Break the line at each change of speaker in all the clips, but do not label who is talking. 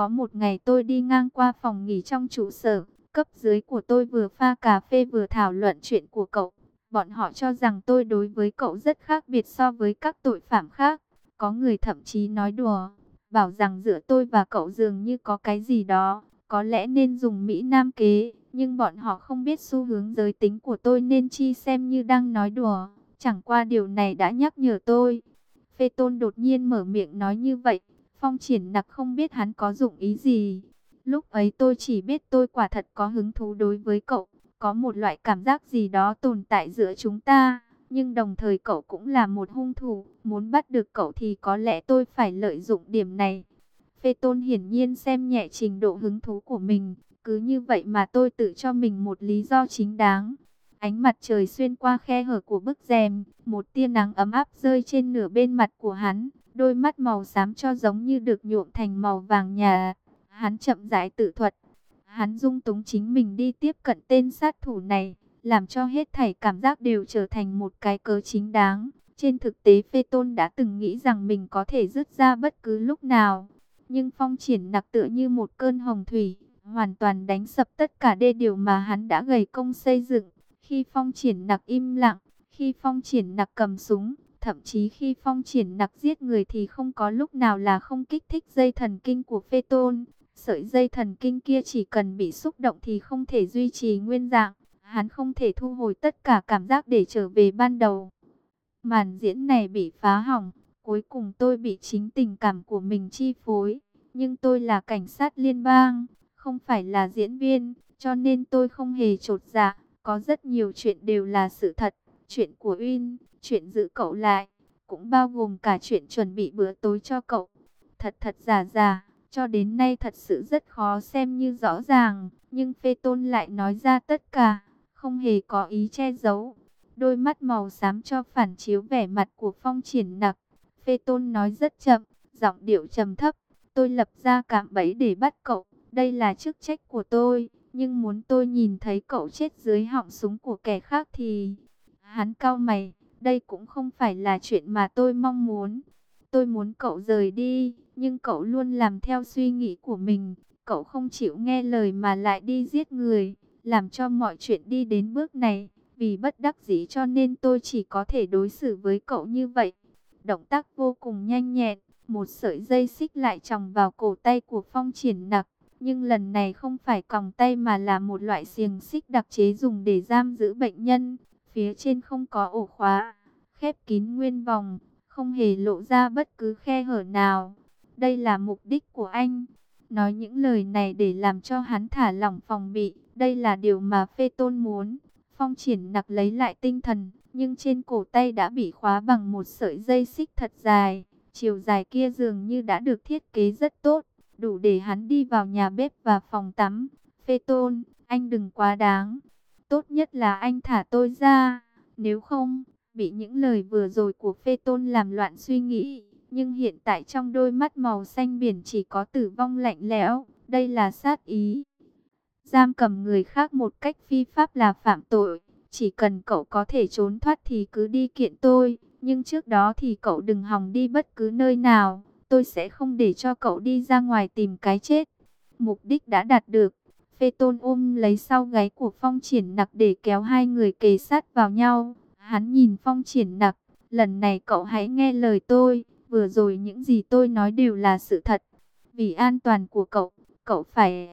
Có một ngày tôi đi ngang qua phòng nghỉ trong trụ sở, cấp dưới của tôi vừa pha cà phê vừa thảo luận chuyện của cậu. Bọn họ cho rằng tôi đối với cậu rất khác biệt so với các tội phạm khác. Có người thậm chí nói đùa, bảo rằng giữa tôi và cậu dường như có cái gì đó, có lẽ nên dùng Mỹ Nam kế. Nhưng bọn họ không biết xu hướng giới tính của tôi nên chi xem như đang nói đùa. Chẳng qua điều này đã nhắc nhở tôi. Phê Tôn đột nhiên mở miệng nói như vậy. Phong Triển Nặc không biết hắn có dụng ý gì. Lúc ấy tôi chỉ biết tôi quả thật có hứng thú đối với cậu. Có một loại cảm giác gì đó tồn tại giữa chúng ta. Nhưng đồng thời cậu cũng là một hung thủ. Muốn bắt được cậu thì có lẽ tôi phải lợi dụng điểm này. Phê Tôn hiển nhiên xem nhẹ trình độ hứng thú của mình. Cứ như vậy mà tôi tự cho mình một lý do chính đáng. Ánh mặt trời xuyên qua khe hở của bức rèm, một tia nắng ấm áp rơi trên nửa bên mặt của hắn, đôi mắt màu xám cho giống như được nhuộm thành màu vàng nhà. Hắn chậm rãi tự thuật, hắn dung túng chính mình đi tiếp cận tên sát thủ này, làm cho hết thảy cảm giác đều trở thành một cái cớ chính đáng. Trên thực tế Phê Tôn đã từng nghĩ rằng mình có thể dứt ra bất cứ lúc nào, nhưng Phong Triển Nặc tựa như một cơn hồng thủy, hoàn toàn đánh sập tất cả đê điều mà hắn đã gầy công xây dựng. Khi Phong Triển Nặc im lặng, khi Phong Triển Nặc cầm súng, thậm chí khi Phong Triển Nặc giết người thì không có lúc nào là không kích thích dây thần kinh của Phê Tôn. Sợi dây thần kinh kia chỉ cần bị xúc động thì không thể duy trì nguyên dạng. Hắn không thể thu hồi tất cả cảm giác để trở về ban đầu. Màn diễn này bị phá hỏng. Cuối cùng tôi bị chính tình cảm của mình chi phối. Nhưng tôi là cảnh sát liên bang, không phải là diễn viên, cho nên tôi không hề chột dạ. Có rất nhiều chuyện đều là sự thật. Chuyện của Uyên, chuyện giữ cậu lại, cũng bao gồm cả chuyện chuẩn bị bữa tối cho cậu. Thật thật giả giả, cho đến nay thật sự rất khó xem như rõ ràng. Nhưng Phê Tôn lại nói ra tất cả, không hề có ý che giấu. Đôi mắt màu xám cho phản chiếu vẻ mặt của Phong Triển Nặc. Phê Tôn nói rất chậm, giọng điệu trầm thấp. Tôi lập ra cạm bẫy để bắt cậu, đây là chức trách của tôi. Nhưng muốn tôi nhìn thấy cậu chết dưới họng súng của kẻ khác thì... Hắn cau mày, đây cũng không phải là chuyện mà tôi mong muốn. Tôi muốn cậu rời đi, nhưng cậu luôn làm theo suy nghĩ của mình. Cậu không chịu nghe lời mà lại đi giết người, làm cho mọi chuyện đi đến bước này. Vì bất đắc dĩ cho nên tôi chỉ có thể đối xử với cậu như vậy. Động tác vô cùng nhanh nhẹn, một sợi dây xích lại chồng vào cổ tay của Phong Triển Nặc. Nhưng lần này không phải còng tay mà là một loại xiềng xích đặc chế dùng để giam giữ bệnh nhân. Phía trên không có ổ khóa, khép kín nguyên vòng, không hề lộ ra bất cứ khe hở nào. Đây là mục đích của anh. Nói những lời này để làm cho hắn thả lỏng phòng bị. Đây là điều mà Phê Tôn muốn. Phong Triển Nặc lấy lại tinh thần, nhưng trên cổ tay đã bị khóa bằng một sợi dây xích thật dài. Chiều dài kia dường như đã được thiết kế rất tốt, đủ để hắn đi vào nhà bếp và phòng tắm. Phê Tôn, anh đừng quá đáng. Tốt nhất là anh thả tôi ra, nếu không, bị những lời vừa rồi của Phê Tôn làm loạn suy nghĩ. Nhưng hiện tại trong đôi mắt màu xanh biển chỉ có tử vong lạnh lẽo, đây là sát ý. Giam cầm người khác một cách phi pháp là phạm tội, chỉ cần cậu có thể trốn thoát thì cứ đi kiện tôi. Nhưng trước đó thì cậu đừng hòng đi bất cứ nơi nào, tôi sẽ không để cho cậu đi ra ngoài tìm cái chết. Mục đích đã đạt được. Phê Tôn ôm lấy sau gáy của Phong Triển Nặc để kéo hai người kề sát vào nhau. Hắn nhìn Phong Triển Nặc, lần này cậu hãy nghe lời tôi, vừa rồi những gì tôi nói đều là sự thật. Vì an toàn của cậu, cậu phải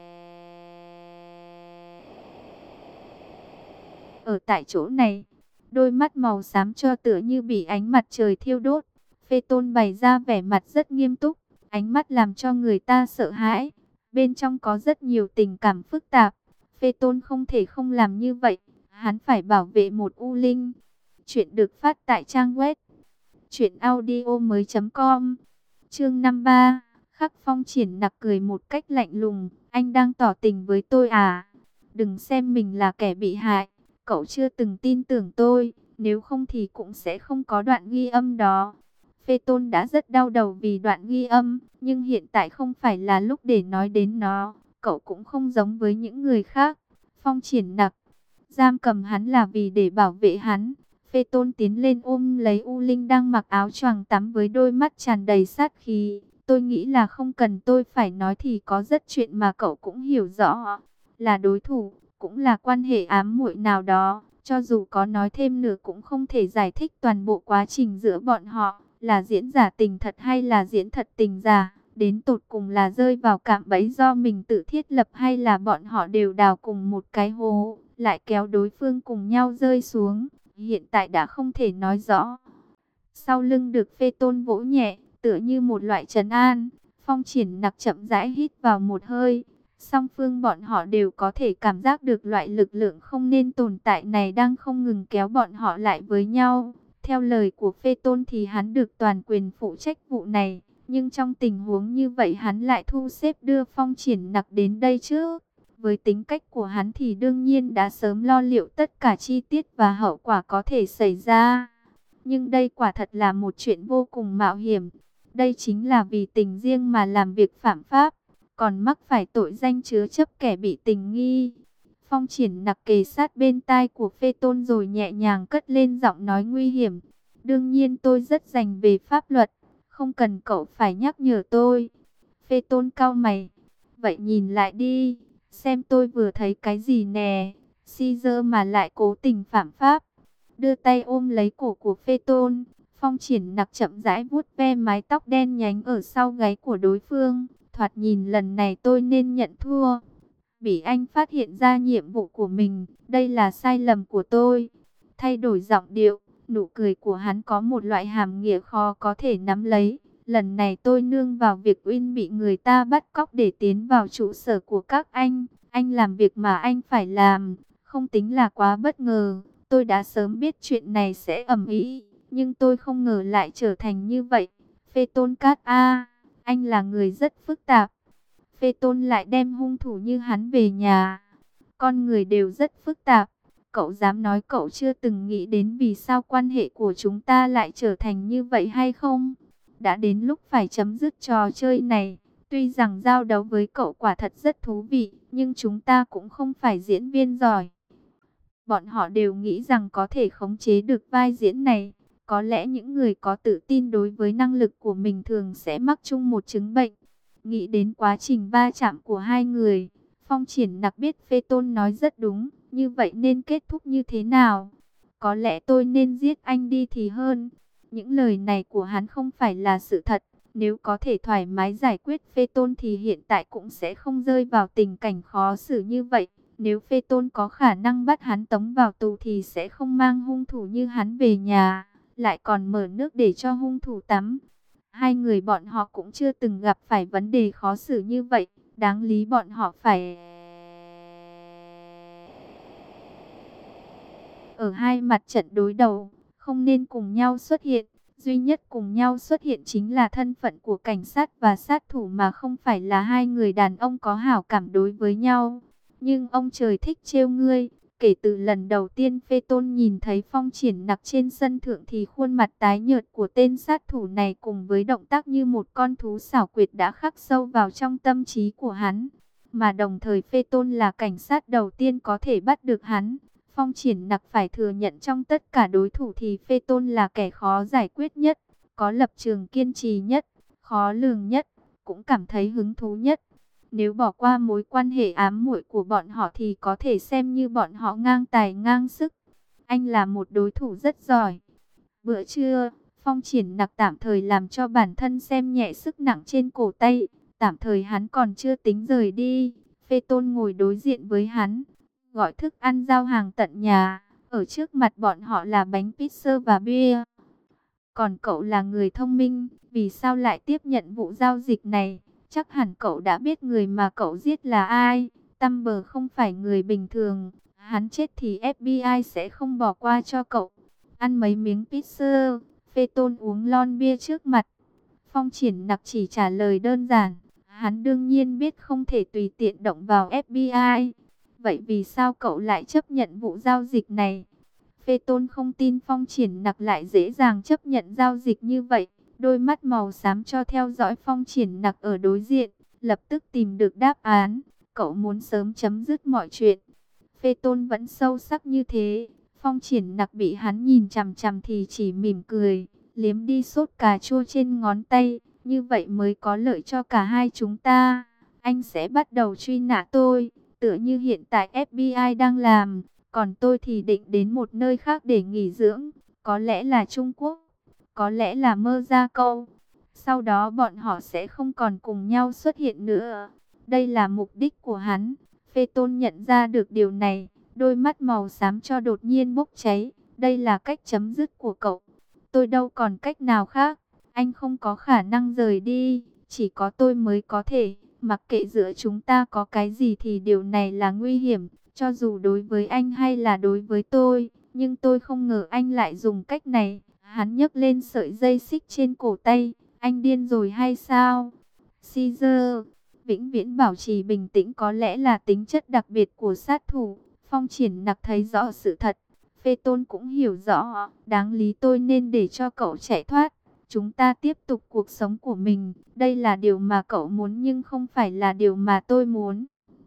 ở tại chỗ này. Đôi mắt màu xám cho tựa như bị ánh mặt trời thiêu đốt. Phê Tôn bày ra vẻ mặt rất nghiêm túc, ánh mắt làm cho người ta sợ hãi. Bên trong có rất nhiều tình cảm phức tạp. Phê Tôn không thể không làm như vậy. Hắn phải bảo vệ một U Linh. Chuyện được phát tại trang web truyệnaudiomoi.com. Chương 53. Khắc Phong Triển Nặc cười một cách lạnh lùng. Anh đang tỏ tình với tôi à? Đừng xem mình là kẻ bị hại. Cậu chưa từng tin tưởng tôi. Nếu không thì cũng sẽ không có đoạn ghi âm đó. Phê Tôn đã rất đau đầu vì đoạn ghi âm, nhưng hiện tại không phải là lúc để nói đến nó. Cậu cũng không giống với những người khác. Phong Triển Nặc giam cầm hắn là vì để bảo vệ hắn. Phê Tôn tiến lên ôm lấy U Linh đang mặc áo choàng tắm với đôi mắt tràn đầy sát khí. Tôi nghĩ là không cần tôi phải nói thì có rất chuyện mà cậu cũng hiểu rõ. Là đối thủ, cũng là quan hệ ám muội nào đó. Cho dù có nói thêm nữa cũng không thể giải thích toàn bộ quá trình giữa bọn họ. Là diễn giả tình thật hay là diễn thật tình giả. Đến tột cùng là rơi vào cạm bẫy do mình tự thiết lập hay là bọn họ đều đào cùng một cái hố, lại kéo đối phương cùng nhau rơi xuống. Hiện tại đã không thể nói rõ. Sau lưng được Phê Tôn vỗ nhẹ, tựa như một loại trấn an. Phong Triển Nặc chậm rãi hít vào một hơi. Song phương bọn họ đều có thể cảm giác được loại lực lượng không nên tồn tại này đang không ngừng kéo bọn họ lại với nhau. Theo lời của Phê Tôn thì hắn được toàn quyền phụ trách vụ này. Nhưng trong tình huống như vậy hắn lại thu xếp đưa Phong Triển Nặc đến đây trước. Với tính cách của hắn thì đương nhiên đã sớm lo liệu tất cả chi tiết và hậu quả có thể xảy ra. Nhưng đây quả thật là một chuyện vô cùng mạo hiểm. Đây chính là vì tình riêng mà làm việc phạm pháp, còn mắc phải tội danh chứa chấp kẻ bị tình nghi. Phong Triển Nặc kề sát bên tai của Phê Tôn rồi nhẹ nhàng cất lên giọng nói nguy hiểm. Đương nhiên tôi rất rành về pháp luật, không cần cậu phải nhắc nhở tôi. Phê Tôn cau mày. Vậy nhìn lại đi, xem tôi vừa thấy cái gì nè. Caesar mà lại cố tình phạm pháp. Đưa tay ôm lấy cổ của Phê Tôn. Phong Triển Nặc chậm rãi vuốt ve mái tóc đen nhánh ở sau gáy của đối phương. Thoạt nhìn lần này tôi nên nhận thua. Bị anh phát hiện ra nhiệm vụ của mình, đây là sai lầm của tôi. Thay đổi giọng điệu, nụ cười của hắn có một loại hàm nghĩa khó có thể nắm lấy. Lần này tôi nương vào việc Uyên bị người ta bắt cóc để tiến vào trụ sở của các anh. Anh làm việc mà anh phải làm, không tính là quá bất ngờ. Tôi đã sớm biết chuyện này sẽ ầm ĩ, nhưng tôi không ngờ lại trở thành như vậy. Phê Tôn Cát A, anh là người rất phức tạp. Phê Tôn lại đem hung thủ như hắn về nhà. Con người đều rất phức tạp. Cậu dám nói cậu chưa từng nghĩ đến vì sao quan hệ của chúng ta lại trở thành như vậy hay không? Đã đến lúc phải chấm dứt trò chơi này. Tuy rằng giao đấu với cậu quả thật rất thú vị, nhưng chúng ta cũng không phải diễn viên giỏi. Bọn họ đều nghĩ rằng có thể khống chế được vai diễn này. Có lẽ những người có tự tin đối với năng lực của mình thường sẽ mắc chung một chứng bệnh. Nghĩ đến quá trình va chạm của hai người, Phong Triển Nặc biết Phê Tôn nói rất đúng. Như vậy nên kết thúc như thế nào? Có lẽ tôi nên giết anh đi thì hơn. Những lời này của hắn không phải là sự thật. Nếu có thể thoải mái giải quyết Phê Tôn thì hiện tại cũng sẽ không rơi vào tình cảnh khó xử như vậy. Nếu Phê Tôn có khả năng bắt hắn tống vào tù thì sẽ không mang hung thủ như hắn về nhà, lại còn mở nước để cho hung thủ tắm. Hai người bọn họ cũng chưa từng gặp phải vấn đề khó xử như vậy, đáng lý bọn họ phải ở hai mặt trận đối đầu, không nên cùng nhau xuất hiện. Duy nhất cùng nhau xuất hiện chính là thân phận của cảnh sát và sát thủ mà không phải là hai người đàn ông có hảo cảm đối với nhau. Nhưng ông trời thích trêu ngươi. Kể từ lần đầu tiên Phê Tôn nhìn thấy Phong Triển Nặc trên sân thượng thì khuôn mặt tái nhợt của tên sát thủ này cùng với động tác như một con thú xảo quyệt đã khắc sâu vào trong tâm trí của hắn. Mà đồng thời Phê Tôn là cảnh sát đầu tiên có thể bắt được hắn. Phong Triển Nặc phải thừa nhận trong tất cả đối thủ thì Phê Tôn là kẻ khó giải quyết nhất, có lập trường kiên trì nhất, khó lường nhất, cũng cảm thấy hứng thú nhất. Nếu bỏ qua mối quan hệ ám muội của bọn họ thì có thể xem như bọn họ ngang tài ngang sức. Anh là một đối thủ rất giỏi. Bữa trưa, Phong Triển Nặc tạm thời làm cho bản thân xem nhẹ sức nặng trên cổ tay. Tạm thời hắn còn chưa tính rời đi. Phê Tôn ngồi đối diện với hắn, gọi thức ăn giao hàng tận nhà. Ở trước mặt bọn họ là bánh pizza và bia. Còn cậu là người thông minh, vì sao lại tiếp nhận vụ giao dịch này? Chắc hẳn cậu đã biết người mà cậu giết là ai. Tumblr không phải người bình thường. Hắn chết thì FBI sẽ không bỏ qua cho cậu. Ăn mấy miếng pizza, Phê Tôn uống lon bia trước mặt. Phong Triển Nặc chỉ trả lời đơn giản. Hắn đương nhiên biết không thể tùy tiện động vào FBI. Vậy vì sao cậu lại chấp nhận vụ giao dịch này? Phê Tôn không tin Phong Triển Nặc lại dễ dàng chấp nhận giao dịch như vậy. Đôi mắt màu xám cho theo dõi Phong Triển Nặc ở đối diện, lập tức tìm được đáp án. Cậu muốn sớm chấm dứt mọi chuyện. Phê Tôn vẫn sâu sắc như thế. Phong Triển Nặc bị hắn nhìn chằm chằm thì chỉ mỉm cười, liếm đi sốt cà chua trên ngón tay, như vậy mới có lợi cho cả hai chúng ta. Anh sẽ bắt đầu truy nã tôi, tựa như hiện tại FBI đang làm, còn tôi thì định đến một nơi khác để nghỉ dưỡng, có lẽ là Trung Quốc, có lẽ là Mexico. Sau đó bọn họ sẽ không còn cùng nhau xuất hiện nữa. Đây là mục đích của hắn. Phê Tôn nhận ra được điều này, đôi mắt màu xám cho đột nhiên bốc cháy. Đây là cách chấm dứt của cậu. Tôi đâu còn cách nào khác. Anh không có khả năng rời đi, chỉ có tôi mới có thể. Mặc kệ giữa chúng ta có cái gì thì điều này là nguy hiểm, cho dù đối với anh hay là đối với tôi. Nhưng tôi không ngờ anh lại dùng cách này. Hắn nhấc lên sợi dây xích trên cổ tay. Anh điên rồi hay sao? Caesar, vĩnh viễn bảo trì bình tĩnh có lẽ là tính chất đặc biệt của sát thủ. Phong Triển Nặc thấy rõ sự thật. Phê Tôn cũng hiểu rõ, đáng lý tôi nên để cho cậu chạy thoát. Chúng ta tiếp tục cuộc sống của mình. Đây là điều mà cậu muốn nhưng không phải là điều mà tôi muốn.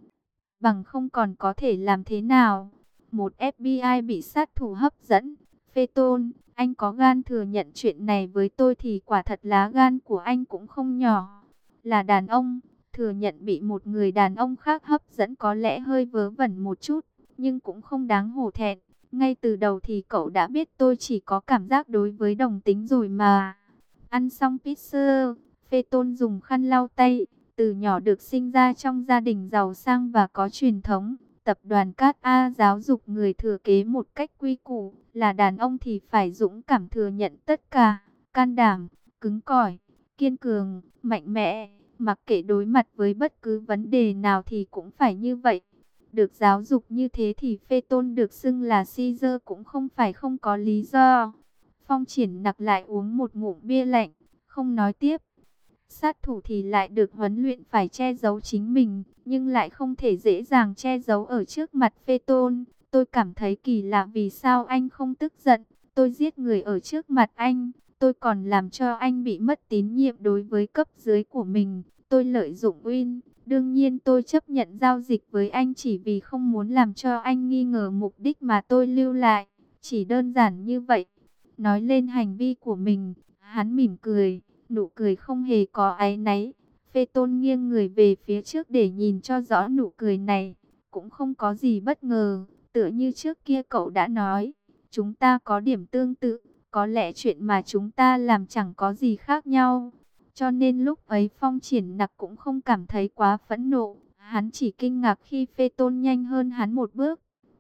Bằng không còn có thể làm thế nào? Một FBI bị sát thủ hấp dẫn. Phê Tôn, anh có gan thừa nhận chuyện này với tôi thì quả thật lá gan của anh cũng không nhỏ. Là đàn ông, thừa nhận bị một người đàn ông khác hấp dẫn có lẽ hơi vớ vẩn một chút, nhưng cũng không đáng hổ thẹn. Ngay từ đầu thì cậu đã biết tôi chỉ có cảm giác đối với đồng tính rồi mà. Ăn xong pizza, Phê Tôn dùng khăn lau tay. Từ nhỏ được sinh ra trong gia đình giàu sang và có truyền thống. Tập đoàn Cát A giáo dục người thừa kế một cách quy củ. Là đàn ông thì phải dũng cảm thừa nhận tất cả. Can đảm, cứng cỏi, kiên cường, mạnh mẽ. Mặc kệ đối mặt với bất cứ vấn đề nào thì cũng phải như vậy. Được giáo dục như thế thì Phê Tôn được xưng là Caesar cũng không phải không có lý do. Phong Triển Nặc lại uống một ngụm bia lạnh, không nói tiếp. Sát thủ thì lại được huấn luyện phải che giấu chính mình, nhưng lại không thể dễ dàng che giấu ở trước mặt Phê Tôn. Tôi cảm thấy kỳ lạ vì sao anh không tức giận. Tôi giết người ở trước mặt anh, tôi còn làm cho anh bị mất tín nhiệm đối với cấp dưới của mình. Tôi lợi dụng uy, đương nhiên tôi chấp nhận giao dịch với anh chỉ vì không muốn làm cho anh nghi ngờ mục đích mà tôi lưu lại. Chỉ đơn giản như vậy. Nói lên hành vi của mình, hắn mỉm cười. Nụ cười không hề có áy náy. Phê Tôn nghiêng người về phía trước để nhìn cho rõ nụ cười này. Cũng không có gì bất ngờ. Tựa như trước kia cậu đã nói. Chúng ta có điểm tương tự. Có lẽ chuyện mà chúng ta làm chẳng có gì khác nhau. Cho nên lúc ấy Phong Triển Nặc cũng không cảm thấy quá phẫn nộ. Hắn chỉ kinh ngạc khi Phê Tôn nhanh hơn hắn một bước.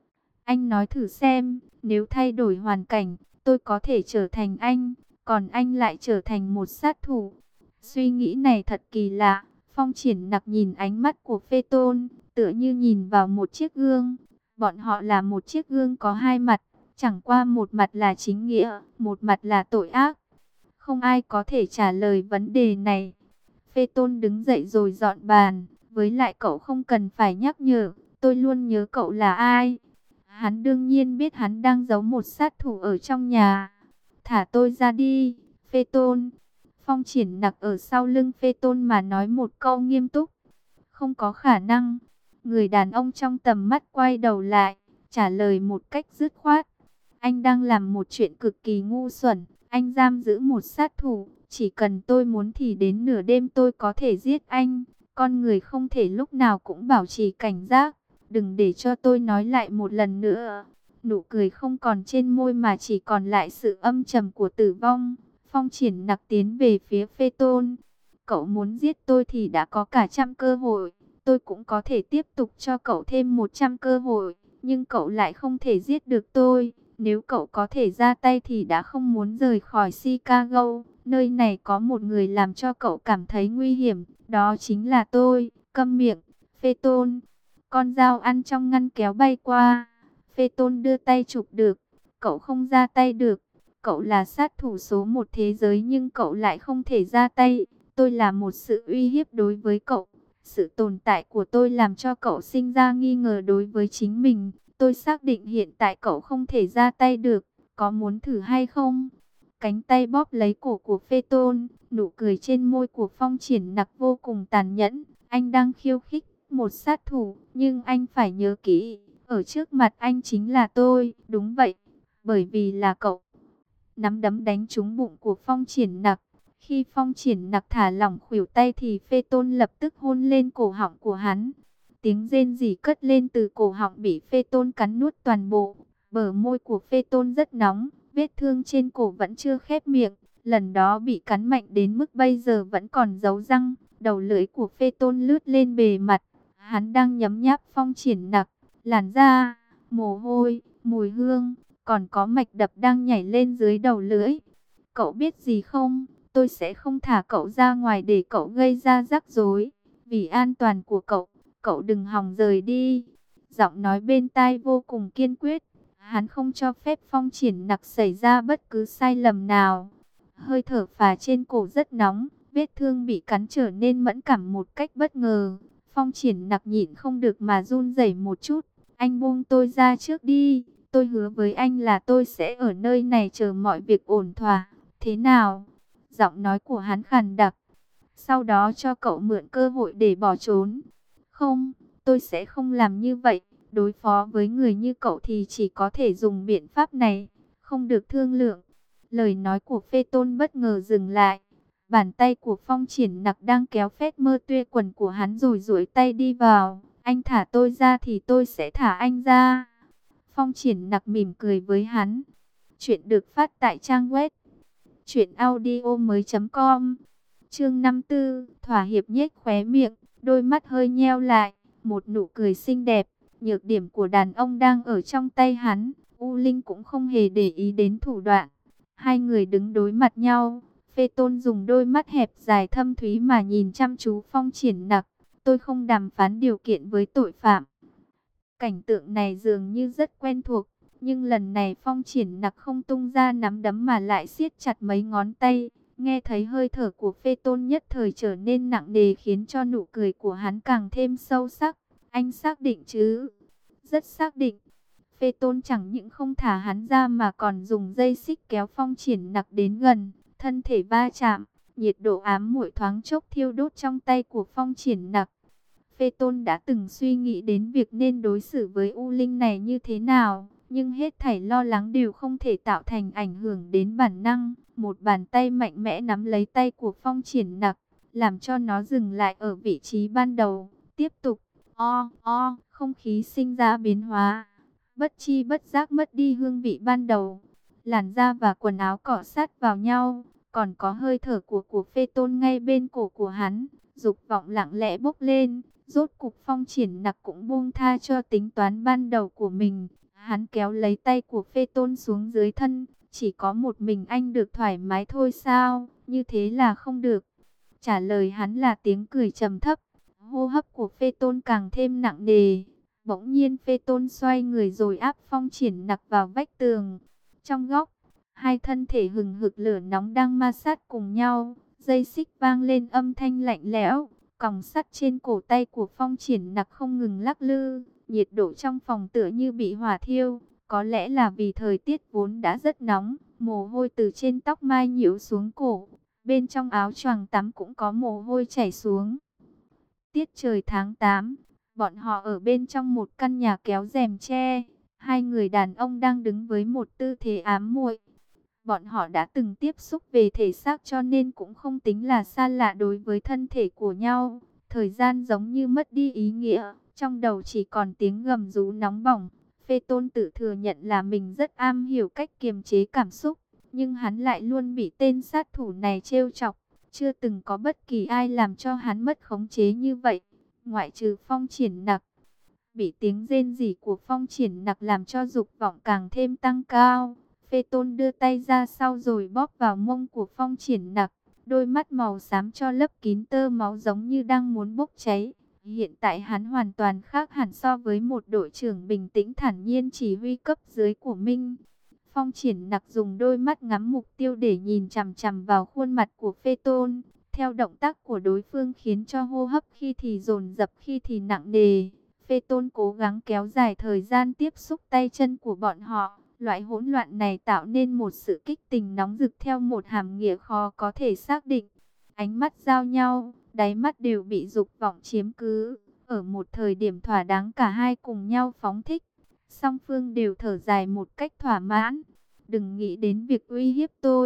Anh nói thử xem. Nếu thay đổi hoàn cảnh, tôi có thể trở thành anh. Còn anh lại trở thành một sát thủ. Suy nghĩ này thật kỳ lạ. Phong Triển Nặc nhìn ánh mắt của Phê Tôn, tựa như nhìn vào một chiếc gương. Bọn họ là một chiếc gương có hai mặt. Chẳng qua một mặt là chính nghĩa, một mặt là tội ác. Không ai có thể trả lời vấn đề này. Phê Tôn đứng dậy rồi dọn bàn. Với lại cậu không cần phải nhắc nhở. Tôi luôn nhớ cậu là ai. Hắn đương nhiên biết hắn đang giấu một sát thủ ở trong nhà. Thả tôi ra đi, Phê Tôn. Phong Triển Nặc ở sau lưng Phê Tôn mà nói một câu nghiêm túc. Không có khả năng. Người đàn ông trong tầm mắt quay đầu lại, trả lời một cách dứt khoát. Anh đang làm một chuyện cực kỳ ngu xuẩn. Anh giam giữ một sát thủ. Chỉ cần tôi muốn thì đến nửa đêm tôi có thể giết anh. Con người không thể lúc nào cũng bảo trì cảnh giác. Đừng để cho tôi nói lại một lần nữa. Nụ cười không còn trên môi mà chỉ còn lại sự âm trầm của tử vong. Phong Triển Nặc tiến về phía Phê Tôn. Cậu muốn giết tôi thì đã có cả 100 cơ hội. Tôi cũng có thể tiếp tục cho cậu thêm 100 cơ hội. Nhưng cậu lại không thể giết được tôi. Nếu cậu có thể ra tay thì đã không muốn rời khỏi Chicago. Nơi này có một người làm cho cậu cảm thấy nguy hiểm. Đó chính là tôi. Câm miệng, Phê Tôn. Con dao ăn trong ngăn kéo bay qua. Phê Tôn đưa tay chụp được. Cậu không ra tay được. Cậu là sát thủ số 1 thế giới nhưng cậu lại không thể ra tay. Tôi là một sự uy hiếp đối với cậu. Sự tồn tại của tôi làm cho cậu sinh ra nghi ngờ đối với chính mình. Tôi xác định hiện tại cậu không thể ra tay được. Có muốn thử hay không? Cánh tay bóp lấy cổ của Phê Tôn. Nụ cười trên môi của Phong Triển Nặc vô cùng tàn nhẫn. Anh đang khiêu khích một sát thủ. Nhưng anh phải nhớ kỹ. Ở trước mặt anh chính là tôi. Đúng vậy. Bởi vì là cậu. Nắm đấm đánh trúng bụng của Phong Triển Nặc, Khi Phong Triển Nặc thả lỏng khuỷu tay thì Phê Tôn lập tức hôn lên cổ họng của hắn. Tiếng rên rỉ cất lên từ cổ họng bị Phê Tôn cắn nuốt toàn bộ. Bờ môi của Phê Tôn rất nóng, vết thương trên cổ vẫn chưa khép miệng. Lần đó bị cắn mạnh đến mức bây giờ vẫn còn dấu răng. Đầu lưỡi của Phê Tôn lướt lên bề mặt. Hắn đang nhấm nháp Phong Triển Nặc, làn da, mồ hôi, mùi hương, còn có mạch đập đang nhảy lên dưới đầu lưỡi. Cậu biết gì không? Tôi sẽ không thả cậu ra ngoài để cậu gây ra rắc rối. Vì an toàn của cậu, cậu đừng hòng rời đi. Giọng nói bên tai vô cùng kiên quyết. Hắn không cho phép Phong Triển Nặc xảy ra bất cứ sai lầm nào. Hơi thở phà trên cổ rất nóng, vết thương bị cắn trở nên mẫn cảm một cách bất ngờ. Phong Triển Nặc nhịn không được mà run rẩy một chút. Anh buông tôi ra trước đi. Tôi hứa với anh là tôi sẽ ở nơi này chờ mọi việc ổn thỏa. Thế nào? Giọng nói của hắn khàn đặc. Sau đó cho cậu mượn cơ hội để bỏ trốn. Không, tôi sẽ không làm như vậy. Đối phó với người như cậu thì chỉ có thể dùng biện pháp này. Không được thương lượng. Lời nói của Phê Tôn bất ngờ dừng lại. Bàn tay của Phong Triển Nặc đang kéo phét mơ tuê quần của hắn rồi duỗi tay đi vào. Anh thả tôi ra thì tôi sẽ thả anh ra. Phong Triển Nặc mỉm cười với hắn. Chuyện được phát tại trang web truyệnaudiomoi.com. Chương 54, thỏa hiệp nhếch khóe miệng, đôi mắt hơi nheo lại, một nụ cười xinh đẹp. Nhược điểm của đàn ông đang ở trong tay hắn. U Linh cũng không hề để ý đến thủ đoạn. Hai người đứng đối mặt nhau. Phê Tôn dùng đôi mắt hẹp dài thâm thúy mà nhìn chăm chú Phong Triển Nặc. Tôi không đàm phán điều kiện với tội phạm. Cảnh tượng này dường như rất quen thuộc. Nhưng lần này Phong Triển Nặc không tung ra nắm đấm mà lại siết chặt mấy ngón tay. Nghe thấy hơi thở của Phê Tôn nhất thời trở nên nặng nề khiến cho nụ cười của hắn càng thêm sâu sắc. Anh xác định chứ? Rất xác định. Phê Tôn chẳng những không thả hắn ra mà còn dùng dây xích kéo Phong Triển Nặc đến gần. Thân thể va chạm, nhiệt độ ám muội thoáng chốc thiêu đốt trong tay của Phong Triển Nặc. Phê Tôn đã từng suy nghĩ đến việc nên đối xử với U Linh này như thế nào. Nhưng hết thảy lo lắng đều không thể tạo thành ảnh hưởng đến bản năng. Một bàn tay mạnh mẽ nắm lấy tay của Phong Triển Nặc, làm cho nó dừng lại ở vị trí ban đầu. Tiếp tục, không khí sinh ra biến hóa. Bất chi bất giác mất đi hương vị ban đầu. Làn da và quần áo cọ sát vào nhau. Còn có hơi thở của Phê Tôn ngay bên cổ của hắn. Dục vọng lặng lẽ bốc lên. Rốt cục Phong Triển Nặc cũng buông tha cho tính toán ban đầu của mình. Hắn kéo lấy tay của Phê Tôn xuống dưới thân. Chỉ có một mình anh được thoải mái thôi sao? Như thế là không được. Trả lời hắn là tiếng cười trầm thấp. Hô hấp của Phê Tôn càng thêm nặng nề. Bỗng nhiên Phê Tôn xoay người rồi áp Phong Triển Nặc vào vách tường. Trong góc, hai thân thể hừng hực lửa nóng đang ma sát cùng nhau. Dây xích vang lên âm thanh lạnh lẽo. Còng sắt trên cổ tay của Phong Triển Nặc không ngừng lắc lư. Nhiệt độ trong phòng tựa như bị hỏa thiêu. Có lẽ là vì thời tiết vốn đã rất nóng. Mồ hôi từ trên tóc mai nhiễu xuống cổ. Bên trong áo choàng tắm cũng có mồ hôi chảy xuống. Tiết trời tháng 8. Bọn họ ở bên trong một căn nhà kéo rèm tre. Hai người đàn ông đang đứng với một tư thế ám muội. Bọn họ đã từng tiếp xúc về thể xác cho nên cũng không tính là xa lạ đối với thân thể của nhau. Thời gian giống như mất đi ý nghĩa. Trong đầu chỉ còn tiếng gầm rú nóng bỏng. Phê Tôn tự thừa nhận là mình rất am hiểu cách kiềm chế cảm xúc. Nhưng hắn lại luôn bị tên sát thủ này trêu chọc. Chưa từng có bất kỳ ai làm cho hắn mất khống chế như vậy. Ngoại trừ Phong Triển Nặc. Bị tiếng rên rỉ của Phong Triển Nặc làm cho dục vọng càng thêm tăng cao. Phê Tôn đưa tay ra sau rồi bóp vào mông của Phong Triển Nặc. Đôi mắt màu xám cho lấp kín tơ máu giống như đang muốn bốc cháy. Hiện tại hắn hoàn toàn khác hẳn so với một đội trưởng bình tĩnh thản nhiên chỉ huy cấp dưới của Minh. Phong Triển Nặc dùng đôi mắt ngắm mục tiêu để nhìn chằm chằm vào khuôn mặt của Phê Tôn. Theo động tác của đối phương khiến cho hô hấp khi thì dồn dập khi thì nặng nề. Phê Tôn cố gắng kéo dài thời gian tiếp xúc tay chân của bọn họ. Loại hỗn loạn này tạo nên một sự kích tình nóng rực theo một hàm nghĩa khó có thể xác định. Ánh mắt giao nhau, đáy mắt đều bị dục vọng chiếm cứ. Ở một thời điểm thỏa đáng cả hai cùng nhau phóng thích. Song phương đều thở dài một cách thỏa mãn. Đừng nghĩ đến việc uy hiếp tôi.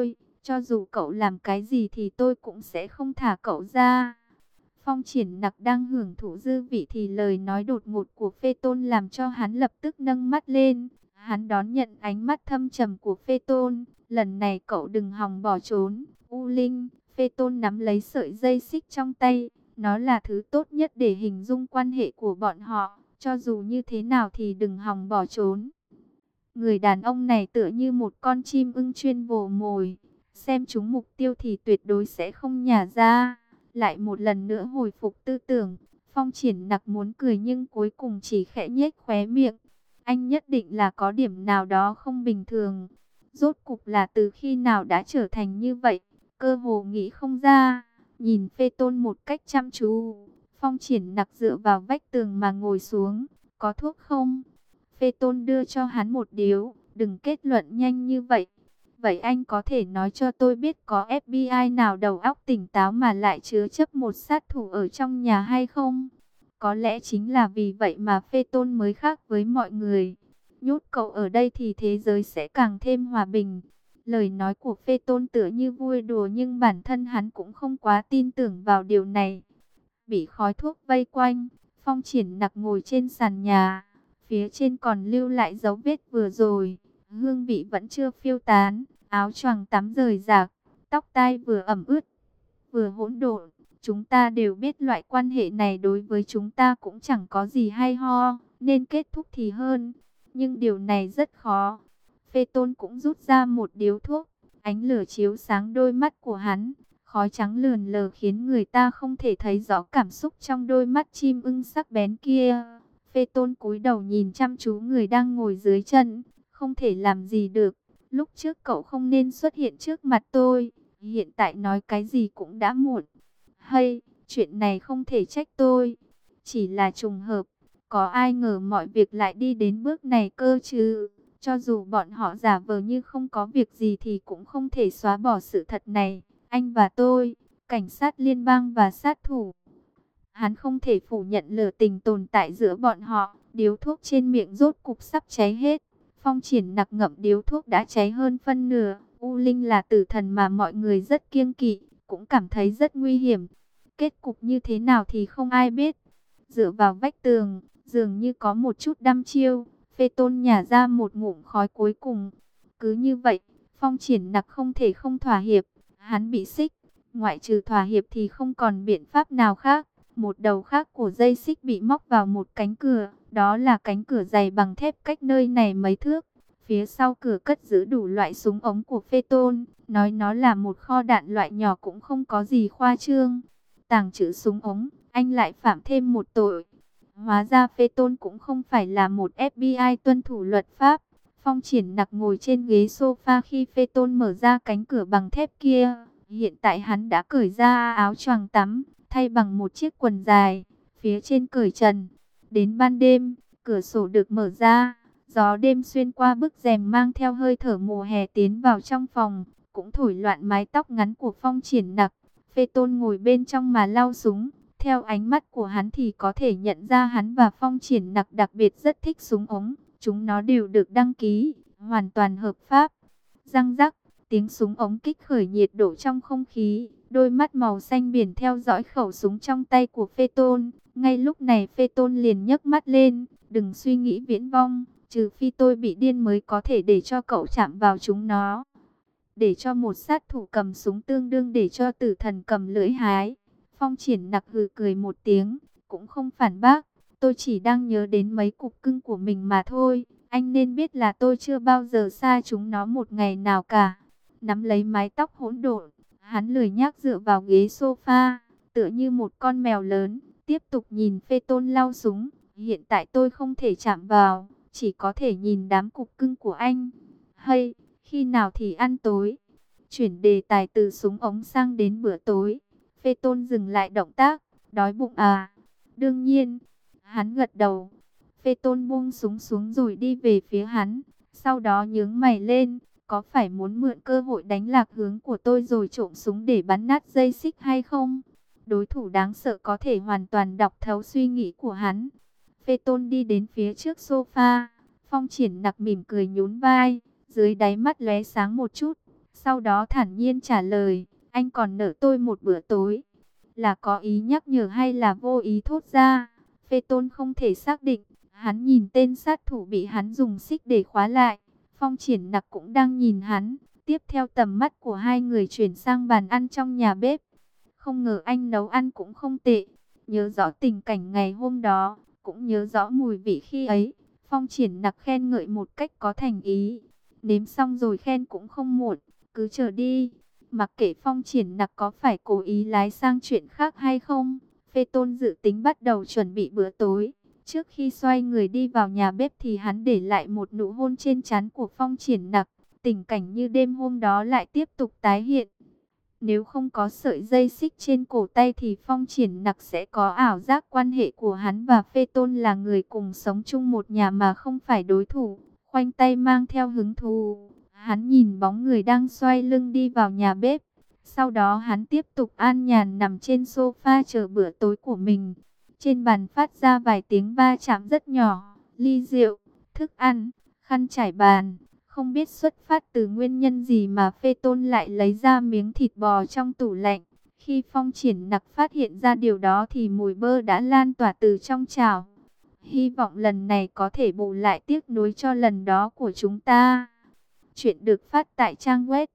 Cho dù cậu làm cái gì thì tôi cũng sẽ không thả cậu ra. Phong Triển Nặc đang hưởng thụ dư vị thì lời nói đột ngột của Phê Tôn làm cho hắn lập tức nâng mắt lên. Hắn đón nhận ánh mắt thâm trầm của Phê Tôn. Lần này cậu đừng hòng bỏ trốn. U Linh, Phê Tôn nắm lấy sợi dây xích trong tay. Nó là thứ tốt nhất để hình dung quan hệ của bọn họ. Cho dù như thế nào thì đừng hòng bỏ trốn. Người đàn ông này tựa như một con chim ưng chuyên vồ mồi. Xem chúng mục tiêu thì tuyệt đối sẽ không nhả ra. Lại một lần nữa hồi phục tư tưởng. Phong Triển Nặc muốn cười nhưng cuối cùng chỉ khẽ nhếch khóe miệng. Anh nhất định là có điểm nào đó không bình thường. Rốt cục là từ khi nào đã trở thành như vậy. Cơ hồ nghĩ không ra. Nhìn Phê Tôn một cách chăm chú. Phong Triển Nặc dựa vào vách tường mà ngồi xuống. Có thuốc không? Phê Tôn đưa cho hắn một điếu. Đừng kết luận nhanh như vậy. Vậy anh có thể nói cho tôi biết có FBI nào đầu óc tỉnh táo mà lại chứa chấp một sát thủ ở trong nhà hay không? Có lẽ chính là vì vậy mà Phê Tôn mới khác với mọi người. Nhốt cậu ở đây thì thế giới sẽ càng thêm hòa bình. Lời nói của Phê Tôn tựa như vui đùa nhưng bản thân hắn cũng không quá tin tưởng vào điều này. Bị khói thuốc vây quanh, Phong Triển Nặc ngồi trên sàn nhà. Phía trên còn lưu lại dấu vết vừa rồi. Hương vị vẫn chưa phiêu tán, áo choàng tắm rời rạc, tóc tai vừa ẩm ướt, vừa hỗn độn. Chúng ta đều biết loại quan hệ này đối với chúng ta cũng chẳng có gì hay ho, nên kết thúc thì hơn. Nhưng điều này rất khó. Phê Tôn cũng rút ra một điếu thuốc, ánh lửa chiếu sáng đôi mắt của hắn. Khói trắng lườn lờ khiến người ta không thể thấy rõ cảm xúc trong đôi mắt chim ưng sắc bén kia. Phê Tôn cúi đầu nhìn chăm chú người đang ngồi dưới chân, không thể làm gì được. Lúc trước cậu không nên xuất hiện trước mặt tôi, hiện tại nói cái gì cũng đã muộn. Hay, chuyện này không thể trách tôi, chỉ là trùng hợp. Có ai ngờ mọi việc lại đi đến bước này cơ chứ. Cho dù bọn họ giả vờ như không có việc gì thì cũng không thể xóa bỏ sự thật này. Anh và tôi, cảnh sát liên bang và sát thủ. Hắn không thể phủ nhận lửa tình tồn tại giữa bọn họ. Điếu thuốc trên miệng rốt cục sắp cháy hết. Phong Triển Nặc ngậm điếu thuốc đã cháy hơn phân nửa. U Linh là tử thần mà mọi người rất kiêng kỵ, cũng cảm thấy rất nguy hiểm. Kết cục như thế nào thì không ai biết. Dựa vào vách tường, dường như có một chút đăm chiêu. Phê Tôn nhả ra một ngụm khói cuối cùng. Cứ như vậy, Phong Triển Nặc không thể không thỏa hiệp. Hắn bị xích, ngoại trừ thỏa hiệp thì không còn biện pháp nào khác. Một đầu khác của dây xích bị móc vào một cánh cửa. Đó là cánh cửa dày bằng thép cách nơi này mấy thước. Phía sau cửa cất giữ đủ loại súng ống của Phê Tôn. Nói nó là một kho đạn loại nhỏ cũng không có gì khoa trương. Tàng trữ súng ống, anh lại phạm thêm một tội. Hóa ra Phê Tôn cũng không phải là một FBI tuân thủ luật pháp. Phong Triển Nặc ngồi trên ghế sofa khi Phê Tôn mở ra cánh cửa bằng thép kia. Hiện tại hắn đã cởi ra áo choàng tắm, thay bằng một chiếc quần dài, phía trên cởi trần. Đến ban đêm, cửa sổ được mở ra, gió đêm xuyên qua bức rèm mang theo hơi thở mùa hè tiến vào trong phòng, cũng thổi loạn mái tóc ngắn của Phong Triển Nặc. Phê Tôn ngồi bên trong mà lau súng. Theo ánh mắt của hắn thì có thể nhận ra hắn và Phong Triển Nặc đặc biệt rất thích súng ống. Chúng nó đều được đăng ký, hoàn toàn hợp pháp. Răng rắc, tiếng súng ống kích khởi nhiệt độ trong không khí. Đôi mắt màu xanh biển theo dõi khẩu súng trong tay của Phê Tôn. Ngay lúc này Phê Tôn liền nhấc mắt lên. Đừng suy nghĩ viễn vông, trừ phi tôi bị điên mới có thể để cho cậu chạm vào chúng nó. Để cho một sát thủ cầm súng tương đương để cho tử thần cầm lưỡi hái. Phong Triển Nặc hừ cười một tiếng, cũng không phản bác. Tôi chỉ đang nhớ đến mấy cục cưng của mình mà thôi. Anh nên biết là tôi chưa bao giờ xa chúng nó một ngày nào cả. Nắm lấy mái tóc hỗn độn, hắn lười nhác dựa vào ghế sofa, tựa như một con mèo lớn, tiếp tục nhìn Phê Tôn lau súng. Hiện tại tôi không thể chạm vào, chỉ có thể nhìn đám cục cưng của anh. Hay, khi nào thì ăn tối? Chuyển đề tài từ súng ống sang đến bữa tối. Phê Tôn dừng lại động tác. Đói bụng à? Đương nhiên. Hắn gật đầu. Phê Tôn buông súng xuống rồi đi về phía hắn. Sau đó nhướng mày lên. Có phải muốn mượn cơ hội đánh lạc hướng của tôi rồi trộm súng để bắn nát dây xích hay không? Đối thủ đáng sợ có thể hoàn toàn đọc thấu suy nghĩ của hắn. Phê Tôn đi đến phía trước sofa. Phong Triển Nặc mỉm cười nhún vai. Dưới đáy mắt lóe sáng một chút. Sau đó thản nhiên trả lời, anh còn nợ tôi một bữa tối. Là có ý nhắc nhở hay là vô ý thốt ra? Phê Tôn không thể xác định. Hắn nhìn tên sát thủ bị hắn dùng xích để khóa lại. Phong Triển Nặc cũng đang nhìn hắn. Tiếp theo tầm mắt của hai người chuyển sang bàn ăn trong nhà bếp. Không ngờ anh nấu ăn cũng không tệ. Nhớ rõ tình cảnh ngày hôm đó, cũng nhớ rõ mùi vị khi ấy. Phong Triển Nặc khen ngợi một cách có thành ý. Nếm xong rồi khen cũng không muộn, cứ chờ đi. Mặc kệ Phong Triển Nặc có phải cố ý lái sang chuyện khác hay không, Phê Tôn dự tính bắt đầu chuẩn bị bữa tối. Trước khi xoay người đi vào nhà bếp thì hắn để lại một nụ hôn trên trán của Phong Triển Nặc. Tình cảnh như đêm hôm đó lại tiếp tục tái hiện. Nếu không có sợi dây xích trên cổ tay thì Phong Triển Nặc sẽ có ảo giác quan hệ của hắn và Phê Tôn là người cùng sống chung một nhà mà không phải đối thủ. Khoanh tay mang theo hứng thú, hắn nhìn bóng người đang xoay lưng đi vào nhà bếp. Sau đó hắn tiếp tục an nhàn nằm trên sofa chờ bữa tối của mình. Trên bàn phát ra vài tiếng va chạm rất nhỏ, ly rượu, thức ăn, khăn trải bàn. Không biết xuất phát từ nguyên nhân gì mà Phê Tôn lại lấy ra miếng thịt bò trong tủ lạnh. Khi Phong Triển Nặc phát hiện ra điều đó thì mùi bơ đã lan tỏa từ trong chảo. Hy vọng lần này có thể bù lại tiếc nuối cho lần đó của chúng ta. Chuyện được phát tại trang web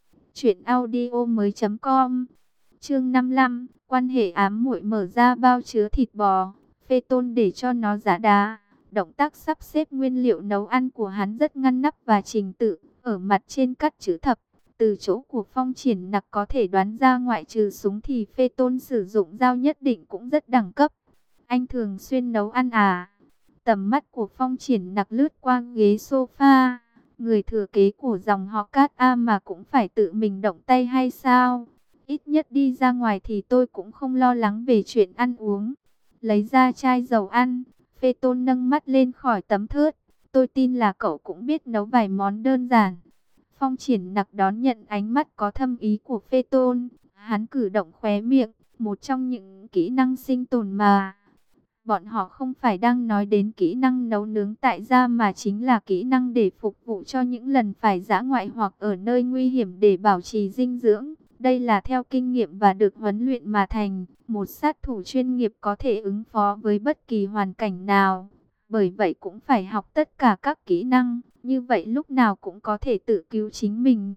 truyệnaudiomoi.com. Chương 55, quan hệ ám muội mở ra bao chứa thịt bò. Phê Tôn để cho nó giã đá. Động tác sắp xếp nguyên liệu nấu ăn của hắn rất ngăn nắp và trình tự. Ở mặt trên cắt chữ thập. Từ chỗ của Phong Triển Nặc có thể đoán ra ngoại trừ súng thì Phê Tôn sử dụng dao nhất định cũng rất đẳng cấp. Anh thường xuyên nấu ăn à? Tầm mắt của Phong Triển Nặc lướt qua ghế sofa. Người thừa kế của dòng họ Cát A mà cũng phải tự mình động tay hay sao? Ít nhất đi ra ngoài thì tôi cũng không lo lắng về chuyện ăn uống. Lấy ra chai dầu ăn, Phê Tôn nâng mắt lên khỏi tấm thớt. Tôi tin là cậu cũng biết nấu vài món đơn giản. Phong Triển Nặc đón nhận ánh mắt có thâm ý của Phê Tôn. Hắn cử động khóe miệng, một trong những kỹ năng sinh tồn mà. Bọn họ không phải đang nói đến kỹ năng nấu nướng tại gia mà chính là kỹ năng để phục vụ cho những lần phải dã ngoại hoặc ở nơi nguy hiểm để bảo trì dinh dưỡng. Đây là theo kinh nghiệm và được huấn luyện mà thành. Một sát thủ chuyên nghiệp có thể ứng phó với bất kỳ hoàn cảnh nào. Bởi vậy cũng phải học tất cả các kỹ năng. Như vậy lúc nào cũng có thể tự cứu chính mình.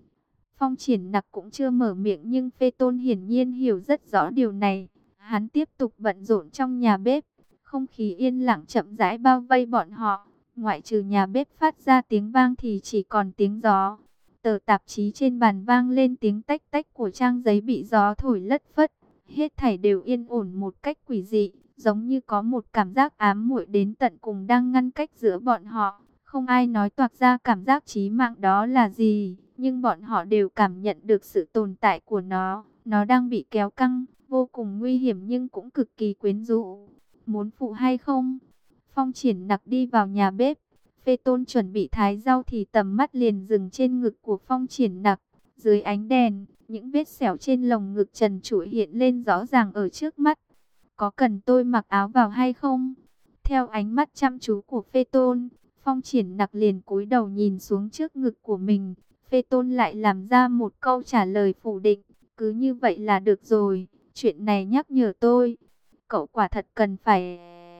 Phong Triển Nặc cũng chưa mở miệng nhưng Phê Tôn hiển nhiên hiểu rất rõ điều này. Hắn tiếp tục bận rộn trong nhà bếp. Không khí yên lặng chậm rãi bao vây bọn họ. Ngoại trừ nhà bếp phát ra tiếng vang thì chỉ còn tiếng gió. Tờ tạp chí trên bàn vang lên tiếng tách tách của trang giấy bị gió thổi lất phất. Hết thảy đều yên ổn một cách quỷ dị. Giống như có một cảm giác ám muội đến tận cùng đang ngăn cách giữa bọn họ. Không ai nói toạc ra cảm giác chí mạng đó là gì. Nhưng bọn họ đều cảm nhận được sự tồn tại của nó. Nó đang bị kéo căng, vô cùng nguy hiểm nhưng cũng cực kỳ quyến rũ. Muốn phụ hay không? Phong Triển Nặc đi vào nhà bếp. Phê Tôn chuẩn bị thái rau thì tầm mắt liền dừng trên ngực của Phong Triển Nặc. Dưới ánh đèn, những vết sẹo trên lồng ngực trần trụi hiện lên rõ ràng ở trước mắt. Có cần tôi mặc áo vào hay không? Theo ánh mắt chăm chú của Phê Tôn, Phong Triển Nặc liền cúi đầu nhìn xuống trước ngực của mình. Phê Tôn lại làm ra một câu trả lời phủ định. Cứ như vậy là được rồi. Chuyện này nhắc nhở tôi. Cậu quả thật cần phải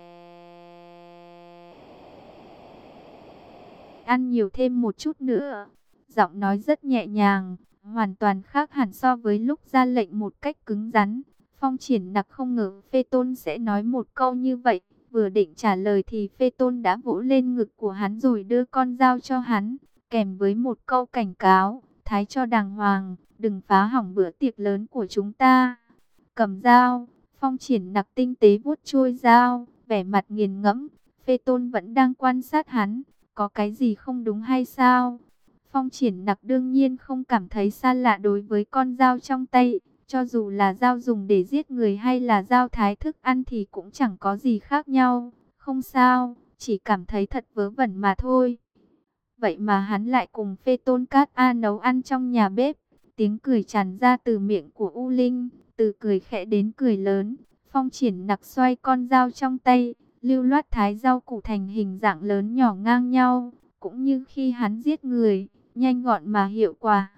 ăn nhiều thêm một chút nữa. Giọng nói rất nhẹ nhàng, hoàn toàn khác hẳn so với lúc ra lệnh một cách cứng rắn. Phong Triển Nặc không ngờ Phê Tôn sẽ nói một câu như vậy. Vừa định trả lời thì Phê Tôn đã vỗ lên ngực của hắn rồi đưa con dao cho hắn, kèm với một câu cảnh cáo, thái cho đàng hoàng, đừng phá hỏng bữa tiệc lớn của chúng ta. Cầm dao, Phong Triển Nặc tinh tế vuốt chuôi dao, vẻ mặt nghiền ngẫm. Phê Tôn vẫn đang quan sát hắn, có cái gì không đúng hay sao? Phong Triển Nặc đương nhiên không cảm thấy xa lạ đối với con dao trong tay. Cho dù là dao dùng để giết người hay là dao thái thức ăn thì cũng chẳng có gì khác nhau. Không sao, chỉ cảm thấy thật vớ vẩn mà thôi. Vậy mà hắn lại cùng Phê Tôn Cát A nấu ăn trong nhà bếp. Tiếng cười tràn ra từ miệng của U Linh, từ cười khẽ đến cười lớn. Phong Triển Nặc xoay con dao trong tay, lưu loát thái rau củ thành hình dạng lớn nhỏ ngang nhau. Cũng như khi hắn giết người, nhanh gọn mà hiệu quả.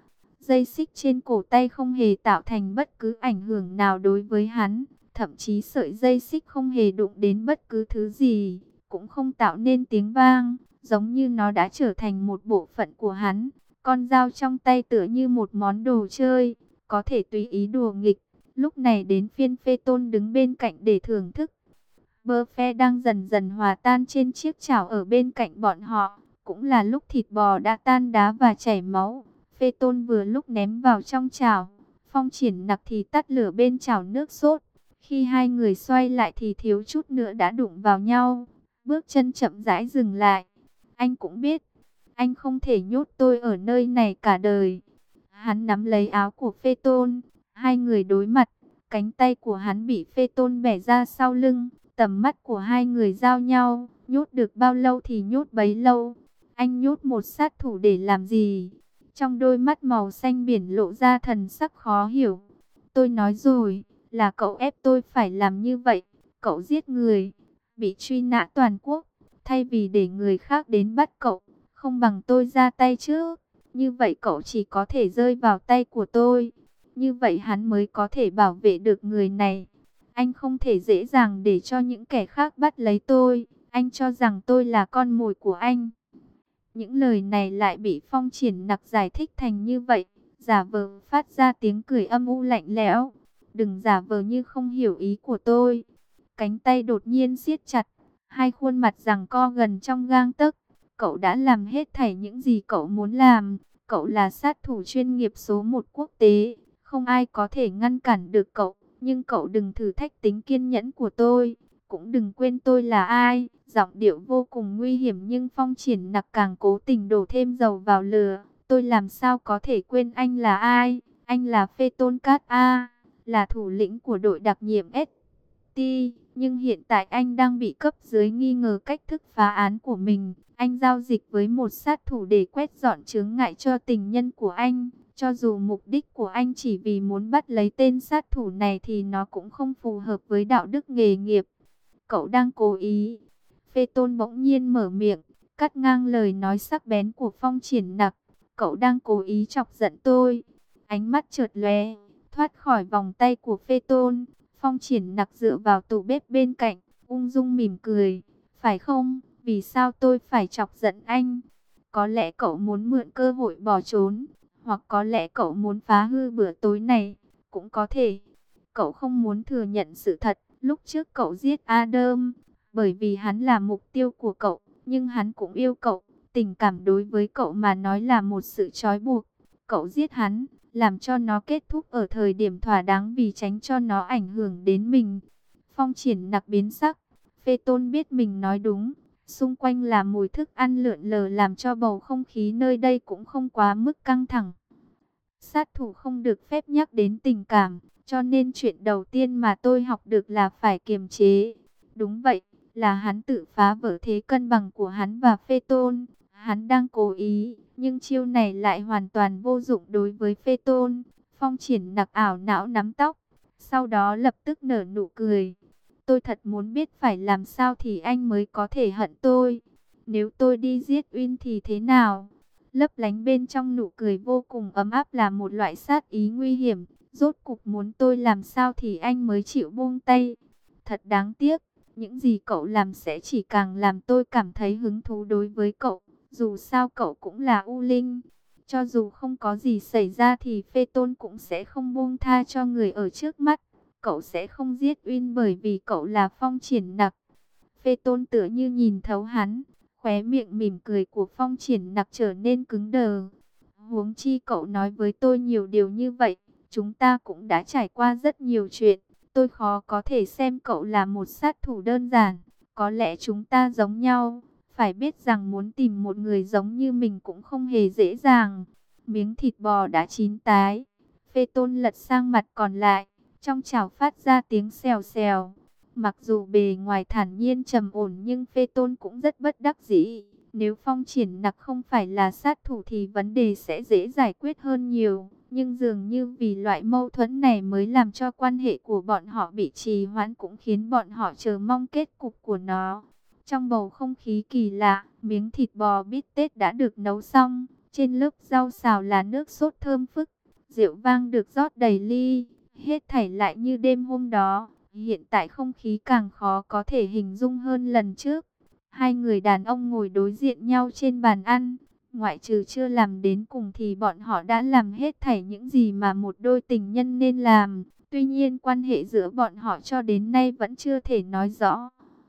Dây xích trên cổ tay không hề tạo thành bất cứ ảnh hưởng nào đối với hắn. Thậm chí sợi dây xích không hề đụng đến bất cứ thứ gì, cũng không tạo nên tiếng vang, giống như nó đã trở thành một bộ phận của hắn. Con dao trong tay tựa như một món đồ chơi, có thể tùy ý đùa nghịch. Lúc này đến phiên Phê Tôn đứng bên cạnh để thưởng thức. Bơ phe đang dần dần hòa tan trên chiếc chảo ở bên cạnh bọn họ. Cũng là lúc thịt bò đã tan đá và chảy máu. Phê Tôn vừa lúc ném vào trong chảo. Phong Triển Nặc thì tắt lửa bên chảo nước sốt. Khi hai người xoay lại thì thiếu chút nữa đã đụng vào nhau. Bước chân chậm rãi dừng lại. Anh cũng biết, anh không thể nhốt tôi ở nơi này cả đời. Hắn nắm lấy áo của Phê Tôn. Hai người đối mặt. Cánh tay của hắn bị Phê Tôn bẻ ra sau lưng. Tầm mắt của hai người giao nhau. Nhốt được bao lâu thì nhốt bấy lâu. Anh nhốt một sát thủ để làm gì? Trong đôi mắt màu xanh biển lộ ra thần sắc khó hiểu. Tôi nói rồi, là cậu ép tôi phải làm như vậy. Cậu giết người, bị truy nã toàn quốc. Thay vì để người khác đến bắt cậu, không bằng tôi ra tay trước. Như vậy cậu chỉ có thể rơi vào tay của tôi. Như vậy hắn mới có thể bảo vệ được người này. Anh không thể dễ dàng để cho những kẻ khác bắt lấy tôi. Anh cho rằng tôi là con mồi của anh. Những lời này lại bị Phong Triển Nặc giải thích thành như vậy. Giả vờ phát ra tiếng cười âm u lạnh lẽo. Đừng giả vờ như không hiểu ý của tôi. Cánh tay đột nhiên siết chặt. Hai khuôn mặt giằng co gần trong gang tấc. Cậu đã làm hết thảy những gì cậu muốn làm. Cậu là sát thủ chuyên nghiệp số 1 quốc tế. Không ai có thể ngăn cản được cậu. Nhưng cậu đừng thử thách tính kiên nhẫn của tôi. Cũng đừng quên tôi là ai. Giọng điệu vô cùng nguy hiểm nhưng Phong Triển Nặc càng cố tình đổ thêm dầu vào lửa. Tôi làm sao có thể quên anh là ai? Anh là Phê Tôn Cát A, là thủ lĩnh của đội đặc nhiệm ST. Nhưng hiện tại anh đang bị cấp dưới nghi ngờ cách thức phá án của mình. Anh giao dịch với một sát thủ để quét dọn chướng ngại cho tình nhân của anh. Cho dù mục đích của anh chỉ vì muốn bắt lấy tên sát thủ này thì nó cũng không phù hợp với đạo đức nghề nghiệp. Cậu đang cố ý. Phê Tôn bỗng nhiên mở miệng, cắt ngang lời nói sắc bén của Phong Triển Nặc. Cậu đang cố ý chọc giận tôi. Ánh mắt chợt lóe, thoát khỏi vòng tay của Phê Tôn. Phong Triển Nặc dựa vào tủ bếp bên cạnh, ung dung mỉm cười. Phải không? Vì sao tôi phải chọc giận anh? Có lẽ cậu muốn mượn cơ hội bỏ trốn, hoặc có lẽ cậu muốn phá hư bữa tối này, cũng có thể. Cậu không muốn thừa nhận sự thật, lúc trước cậu giết Adam, bởi vì hắn là mục tiêu của cậu, nhưng hắn cũng yêu cậu. Tình cảm đối với cậu mà nói là một sự trói buộc. Cậu giết hắn, làm cho nó kết thúc ở thời điểm thỏa đáng vì tránh cho nó ảnh hưởng đến mình. Phong Triển Nặc biến sắc. Phê Tôn biết mình nói đúng. Xung quanh là mùi thức ăn lượn lờ làm cho bầu không khí nơi đây cũng không quá mức căng thẳng. Sát thủ không được phép nhắc đến tình cảm, cho nên chuyện đầu tiên mà tôi học được là phải kiềm chế. Đúng vậy, là hắn tự phá vỡ thế cân bằng của hắn và Phê Tôn. Hắn đang cố ý, nhưng chiêu này lại hoàn toàn vô dụng đối với Phê Tôn. Phong Triển Nặc ảo não nắm tóc, sau đó lập tức nở nụ cười. Tôi thật muốn biết phải làm sao thì anh mới có thể hận tôi. Nếu tôi đi giết Uyên thì thế nào? Lấp lánh bên trong nụ cười vô cùng ấm áp là một loại sát ý nguy hiểm. Rốt cục muốn tôi làm sao thì anh mới chịu buông tay. Thật đáng tiếc, những gì cậu làm sẽ chỉ càng làm tôi cảm thấy hứng thú đối với cậu. Dù sao cậu cũng là U Linh. Cho dù không có gì xảy ra thì Phê Tôn cũng sẽ không buông tha cho người ở trước mắt. Cậu sẽ không giết Uyên bởi vì cậu là Phong Triển Nặc. Phê Tôn tựa như nhìn thấu hắn. Khóe miệng mỉm cười của Phong Triển Nặc trở nên cứng đờ. Huống chi cậu nói với tôi nhiều điều như vậy. Chúng ta cũng đã trải qua rất nhiều chuyện. Tôi khó có thể xem cậu là một sát thủ đơn giản. Có lẽ chúng ta giống nhau. Phải biết rằng muốn tìm một người giống như mình cũng không hề dễ dàng. Miếng thịt bò đã chín tái. Phê Tôn lật sang mặt còn lại. Trong chảo phát ra tiếng xèo xèo. Mặc dù bề ngoài thản nhiên trầm ổn nhưng Phê Tôn cũng rất bất đắc dĩ. Nếu Phong Triển Nặc không phải là sát thủ thì vấn đề sẽ dễ giải quyết hơn nhiều. Nhưng dường như vì loại mâu thuẫn này mới làm cho quan hệ của bọn họ bị trì hoãn, cũng khiến bọn họ chờ mong kết cục của nó. Trong bầu không khí kỳ lạ, miếng thịt bò bít tết đã được nấu xong. Trên lớp rau xào là nước sốt thơm phức, rượu vang được rót đầy ly, hết thảy lại như đêm hôm đó. Hiện tại không khí càng khó có thể hình dung hơn lần trước. Hai người đàn ông ngồi đối diện nhau trên bàn ăn, ngoại trừ chưa làm đến cùng thì bọn họ đã làm hết thảy những gì mà một đôi tình nhân nên làm. Tuy nhiên quan hệ giữa bọn họ cho đến nay vẫn chưa thể nói rõ.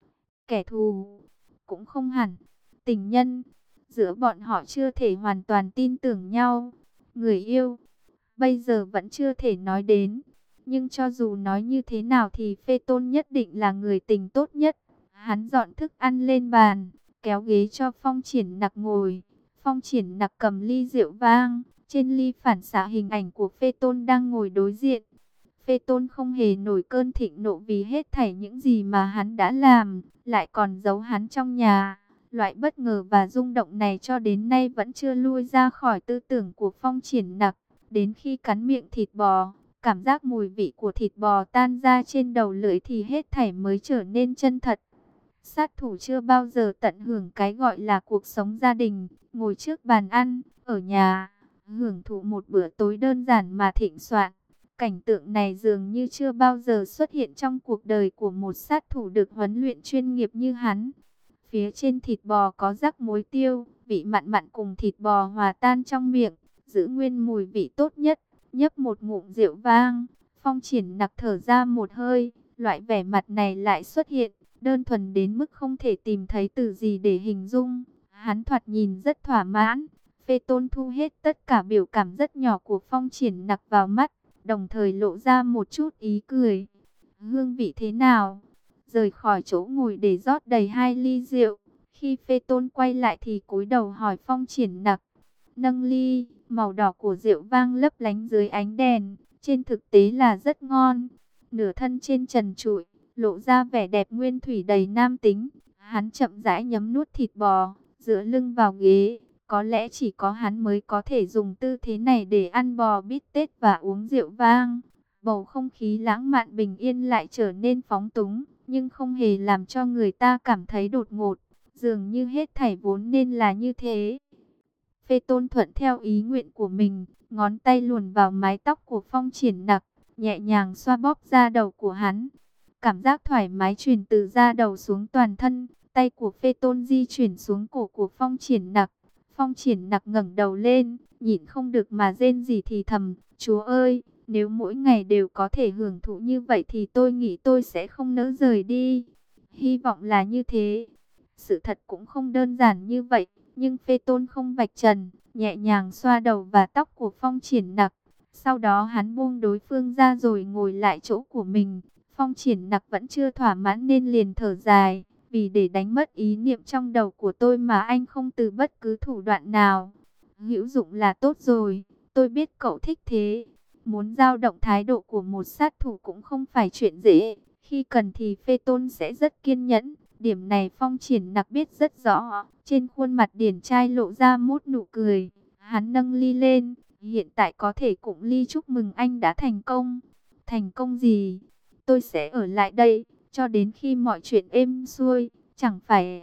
Kẻ thù cũng không hẳn, tình nhân, giữa bọn họ chưa thể hoàn toàn tin tưởng nhau. Người yêu, bây giờ vẫn chưa thể nói đến. Nhưng cho dù nói như thế nào thì Phê Tôn nhất định là người tình tốt nhất. Hắn dọn thức ăn lên bàn, kéo ghế cho Phong Triển Nặc ngồi. Phong Triển Nặc cầm ly rượu vang, trên ly phản xạ hình ảnh của Phê Tôn đang ngồi đối diện. Phê Tôn không hề nổi cơn thịnh nộ vì hết thảy những gì mà hắn đã làm, lại còn giấu hắn trong nhà. Loại bất ngờ và rung động này cho đến nay vẫn chưa lui ra khỏi tư tưởng của Phong Triển Nặc. Đến khi cắn miệng thịt bò, cảm giác mùi vị của thịt bò tan ra trên đầu lưỡi thì hết thảy mới trở nên chân thật. Sát thủ chưa bao giờ tận hưởng cái gọi là cuộc sống gia đình, ngồi trước bàn ăn, ở nhà, hưởng thụ một bữa tối đơn giản mà thịnh soạn. Cảnh tượng này dường như chưa bao giờ xuất hiện trong cuộc đời của một sát thủ được huấn luyện chuyên nghiệp như hắn. Phía trên thịt bò có rắc muối tiêu, vị mặn mặn cùng thịt bò hòa tan trong miệng, giữ nguyên mùi vị tốt nhất. Nhấp một ngụm rượu vang, Phong Triển Nặc thở ra một hơi, loại vẻ mặt này lại xuất hiện, đơn thuần đến mức không thể tìm thấy từ gì để hình dung. Hắn thoạt nhìn rất thỏa mãn. Phê Tôn thu hết tất cả biểu cảm rất nhỏ của Phong Triển Nặc vào mắt, đồng thời lộ ra một chút ý cười. Hương vị thế nào? Rời khỏi chỗ ngồi để rót đầy 2 ly rượu. Khi Phê Tôn quay lại thì cúi đầu hỏi Phong Triển Nặc. Nâng ly, màu đỏ của rượu vang lấp lánh dưới ánh đèn. Trên thực tế là rất ngon. Nửa thân trên trần trụi, lộ ra vẻ đẹp nguyên thủy đầy nam tính. Hắn chậm rãi nhấm nuốt thịt bò, dựa lưng vào ghế. Có lẽ chỉ có hắn mới có thể dùng tư thế này để ăn bò bít tết và uống rượu vang. Bầu không khí lãng mạn bình yên lại trở nên phóng túng, nhưng không hề làm cho người ta cảm thấy đột ngột. Dường như hết thảy vốn nên là như thế. Phê Tôn thuận theo ý nguyện của mình, ngón tay luồn vào mái tóc của Phong Triển Nặc, nhẹ nhàng xoa bóp da đầu của hắn. Cảm giác thoải mái truyền từ da đầu xuống toàn thân, tay của Phê Tôn di chuyển xuống cổ của Phong Triển Nặc. Phong Triển Nặc ngẩng đầu lên, nhịn không được mà rên rỉ thì thầm, Chúa ơi, nếu mỗi ngày đều có thể hưởng thụ như vậy thì tôi nghĩ tôi sẽ không nỡ rời đi. Hy vọng là như thế. Sự thật cũng không đơn giản như vậy, nhưng Phê Tôn không vạch trần, nhẹ nhàng xoa đầu và tóc của Phong Triển Nặc. Sau đó hắn buông đối phương ra rồi ngồi lại chỗ của mình. Phong Triển Nặc vẫn chưa thỏa mãn nên liền thở dài. Vì để đánh mất ý niệm trong đầu của tôi mà anh không từ bất cứ thủ đoạn nào. Hữu dụng là tốt rồi, tôi biết cậu thích thế. Muốn dao động thái độ của một sát thủ cũng không phải chuyện dễ. Khi cần thì Phê Tôn sẽ rất kiên nhẫn. Điểm này Phong Triển Nặc biết rất rõ. Trên khuôn mặt điển trai lộ ra một nụ cười. Hắn nâng ly lên. Hiện tại có thể cụng ly chúc mừng anh đã thành công. Thành công gì? Tôi sẽ ở lại đây cho đến khi mọi chuyện êm xuôi. Chẳng phải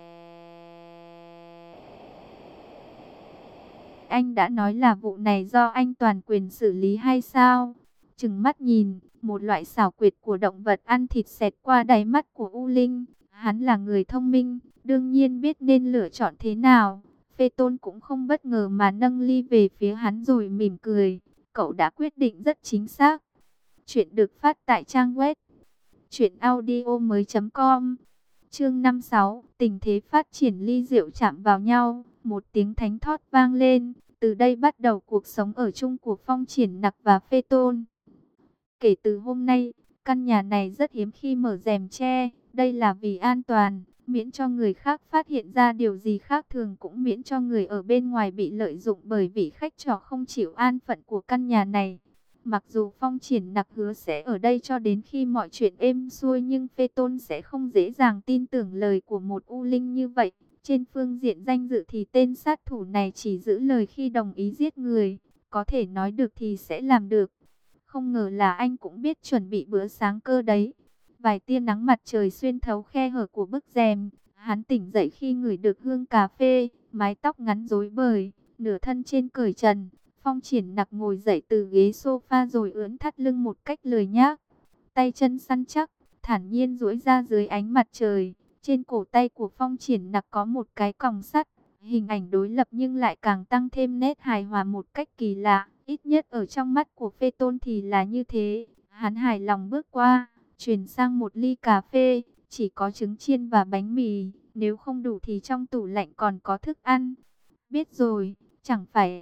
anh đã nói là vụ này do anh toàn quyền xử lý hay sao? Trừng mắt nhìn, một loại xảo quyệt của động vật ăn thịt xẹt qua đáy mắt của U Linh. Hắn là người thông minh, đương nhiên biết nên lựa chọn thế nào. Phê Tôn cũng không bất ngờ mà nâng ly về phía hắn rồi mỉm cười. Cậu đã quyết định rất chính xác. Chuyện được phát tại trang web truyệnaudiomoi.com. Chương 56, tình thế phát triển ly rượu chạm vào nhau, một tiếng thánh thót vang lên. Từ đây bắt đầu cuộc sống ở chung của Phong Triển Nặc và Phê Tôn. Kể từ hôm nay, căn nhà này rất hiếm khi mở rèm che. Đây là vì an toàn, miễn cho người khác phát hiện ra điều gì khác thường, cũng miễn cho người ở bên ngoài bị lợi dụng bởi vị khách trọ không chịu an phận của căn nhà này. Mặc dù Phong Triển Nặc hứa sẽ ở đây cho đến khi mọi chuyện êm xuôi, nhưng Phê Tôn sẽ không dễ dàng tin tưởng lời của một U Linh như vậy. Trên phương diện danh dự thì tên sát thủ này chỉ giữ lời khi đồng ý giết người. Có thể nói được thì sẽ làm được. Không ngờ là anh cũng biết chuẩn bị bữa sáng cơ đấy. Vài tia nắng mặt trời xuyên thấu khe hở của bức rèm. Hắn tỉnh dậy khi ngửi được hương cà phê, mái tóc ngắn rối bời, nửa thân trên cởi trần. Phong Triển Nặc ngồi dậy từ ghế sofa rồi ưỡn thắt lưng một cách lười nhác. Tay chân săn chắc, thản nhiên duỗi ra dưới ánh mặt trời. Trên cổ tay của Phong Triển Nặc có một cái còng sắt. Hình ảnh đối lập nhưng lại càng tăng thêm nét hài hòa một cách kỳ lạ. Ít nhất ở trong mắt của Phê Tôn thì là như thế. Hắn hài lòng bước qua, chuyển sang một ly cà phê. Chỉ có trứng chiên và bánh mì. Nếu không đủ thì trong tủ lạnh còn có thức ăn. Biết rồi, chẳng phải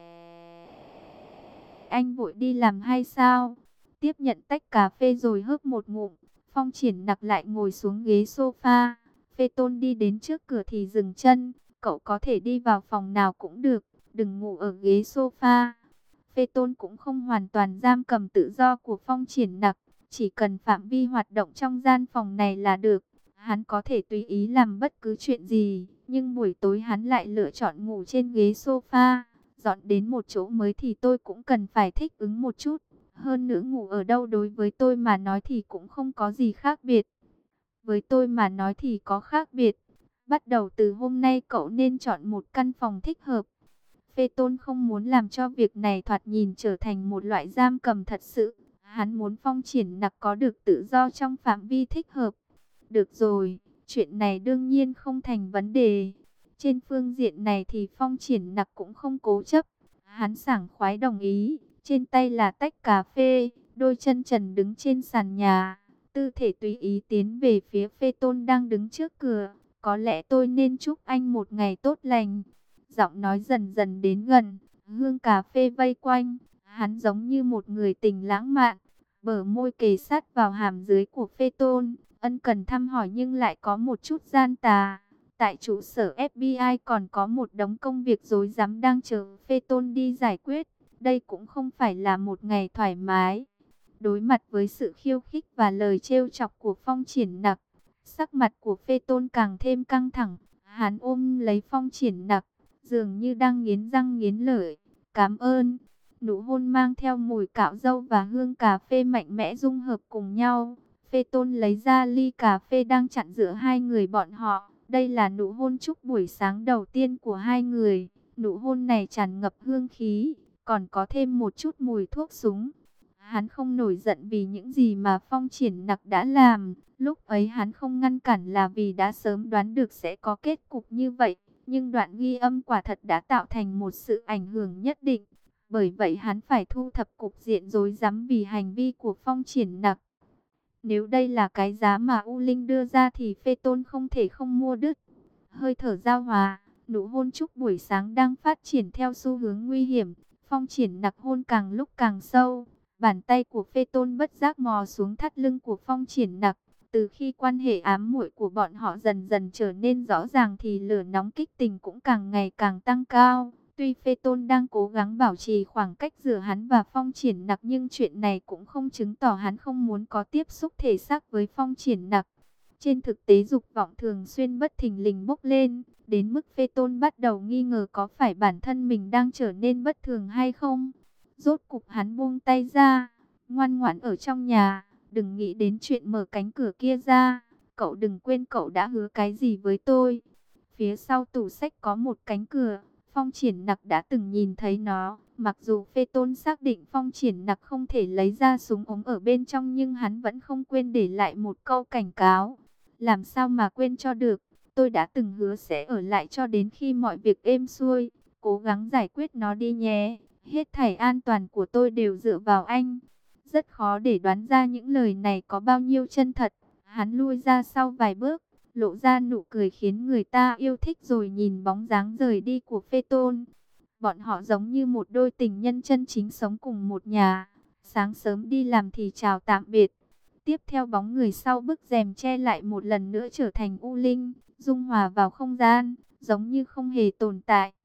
anh vội đi làm hay sao? Tiếp nhận tách cà phê rồi hớp một ngụm. Phong Triển Nặc lại ngồi xuống ghế sofa. Phê Tôn đi đến trước cửa thì dừng chân. Cậu có thể đi vào phòng nào cũng được, đừng ngủ ở ghế sofa. Phê Tôn cũng không hoàn toàn giam cầm tự do của Phong Triển Nặc. Chỉ cần phạm vi hoạt động trong gian phòng này là được. Hắn có thể tùy ý làm bất cứ chuyện gì. Nhưng buổi tối hắn lại lựa chọn ngủ trên ghế sofa. Dọn đến một chỗ mới thì tôi cũng cần phải thích ứng một chút. Hơn nữa ngủ ở đâu đối với tôi mà nói thì cũng không có gì khác biệt. Với tôi mà nói thì có khác biệt. Bắt đầu từ hôm nay cậu nên chọn một căn phòng thích hợp. Phê Tôn không muốn làm cho việc này thoạt nhìn trở thành một loại giam cầm thật sự. Hắn muốn Phong Triển Nặc có được tự do trong phạm vi thích hợp. Được rồi, chuyện này đương nhiên không thành vấn đề. Trên phương diện này thì Phong Triển Nặc cũng không cố chấp. Hắn sảng khoái đồng ý. Trên tay là tách cà phê, đôi chân trần đứng trên sàn nhà. Tư thể tùy ý tiến về phía Phê Tôn đang đứng trước cửa. Có lẽ tôi nên chúc anh một ngày tốt lành. Giọng nói dần dần đến gần, hương cà phê vây quanh. Hắn giống như một người tình lãng mạn. Bờ môi kề sát vào hàm dưới của Phê Tôn. Ân cần thăm hỏi nhưng lại có một chút gian tà. Tại trụ sở FBI còn có một đống công việc rối rắm đang chờ Phê Tôn đi giải quyết. Đây cũng không phải là một ngày thoải mái. Đối mặt với sự khiêu khích và lời trêu chọc của Phong Triển Nặc, sắc mặt của Phê Tôn càng thêm căng thẳng. Hắn ôm lấy Phong Triển Nặc, dường như đang nghiến răng nghiến lợi. Cảm ơn. Nụ hôn mang theo mùi cạo râu và hương cà phê mạnh mẽ dung hợp cùng nhau. Phê Tôn lấy ra ly cà phê đang chặn giữa hai người bọn họ. Đây là nụ hôn chúc buổi sáng đầu tiên của hai người. Nụ hôn này tràn ngập hương khí, còn có thêm một chút mùi thuốc súng. Hắn không nổi giận vì những gì mà Phong Triển Nặc đã làm. Lúc ấy hắn không ngăn cản là vì đã sớm đoán được sẽ có kết cục như vậy. Nhưng đoạn ghi âm quả thật đã tạo thành một sự ảnh hưởng nhất định. Bởi vậy hắn phải thu thập cục diện rối rắm vì hành vi của Phong Triển Nặc. Nếu đây là cái giá mà U Linh đưa ra thì Phê Tôn không thể không mua đứt. Hơi thở giao hòa, nụ hôn chúc buổi sáng đang phát triển theo xu hướng nguy hiểm. Phong Triển Nặc hôn càng lúc càng sâu. Bàn tay của Phê Tôn bất giác mò xuống thắt lưng của Phong Triển Nặc. Từ khi quan hệ ám muội của bọn họ dần dần trở nên rõ ràng thì lửa nóng kích tình cũng càng ngày càng tăng cao. Tuy Phê Tôn đang cố gắng bảo trì khoảng cách giữa hắn và Phong Triển Nặc nhưng chuyện này cũng không chứng tỏ hắn không muốn có tiếp xúc thể xác với Phong Triển Nặc. Trên thực tế dục vọng thường xuyên bất thình lình bốc lên, đến mức Phê Tôn bắt đầu nghi ngờ có phải bản thân mình đang trở nên bất thường hay không. Rốt cục hắn buông tay ra, ngoan ngoãn ở trong nhà, đừng nghĩ đến chuyện mở cánh cửa kia ra. Cậu đừng quên cậu đã hứa cái gì với tôi. Phía sau tủ sách có một cánh cửa, Phong Triển Nặc đã từng nhìn thấy nó. Mặc dù Phê Tôn xác định Phong Triển Nặc không thể lấy ra súng ống ở bên trong nhưng hắn vẫn không quên để lại một câu cảnh cáo. Làm sao mà quên cho được, tôi đã từng hứa sẽ ở lại cho đến khi mọi việc êm xuôi. Cố gắng giải quyết nó đi nhé. Hết thảy an toàn của tôi đều dựa vào anh. Rất khó để đoán ra những lời này có bao nhiêu chân thật. Hắn lui ra sau vài bước, lộ ra nụ cười khiến người ta yêu thích rồi nhìn bóng dáng rời đi của Phê Tôn. Bọn họ giống như một đôi tình nhân chân chính sống cùng một nhà. Sáng sớm đi làm thì chào tạm biệt. Tiếp theo bóng người sau bức rèm che lại một lần nữa trở thành U Linh, dung hòa vào không gian, giống như không hề tồn tại.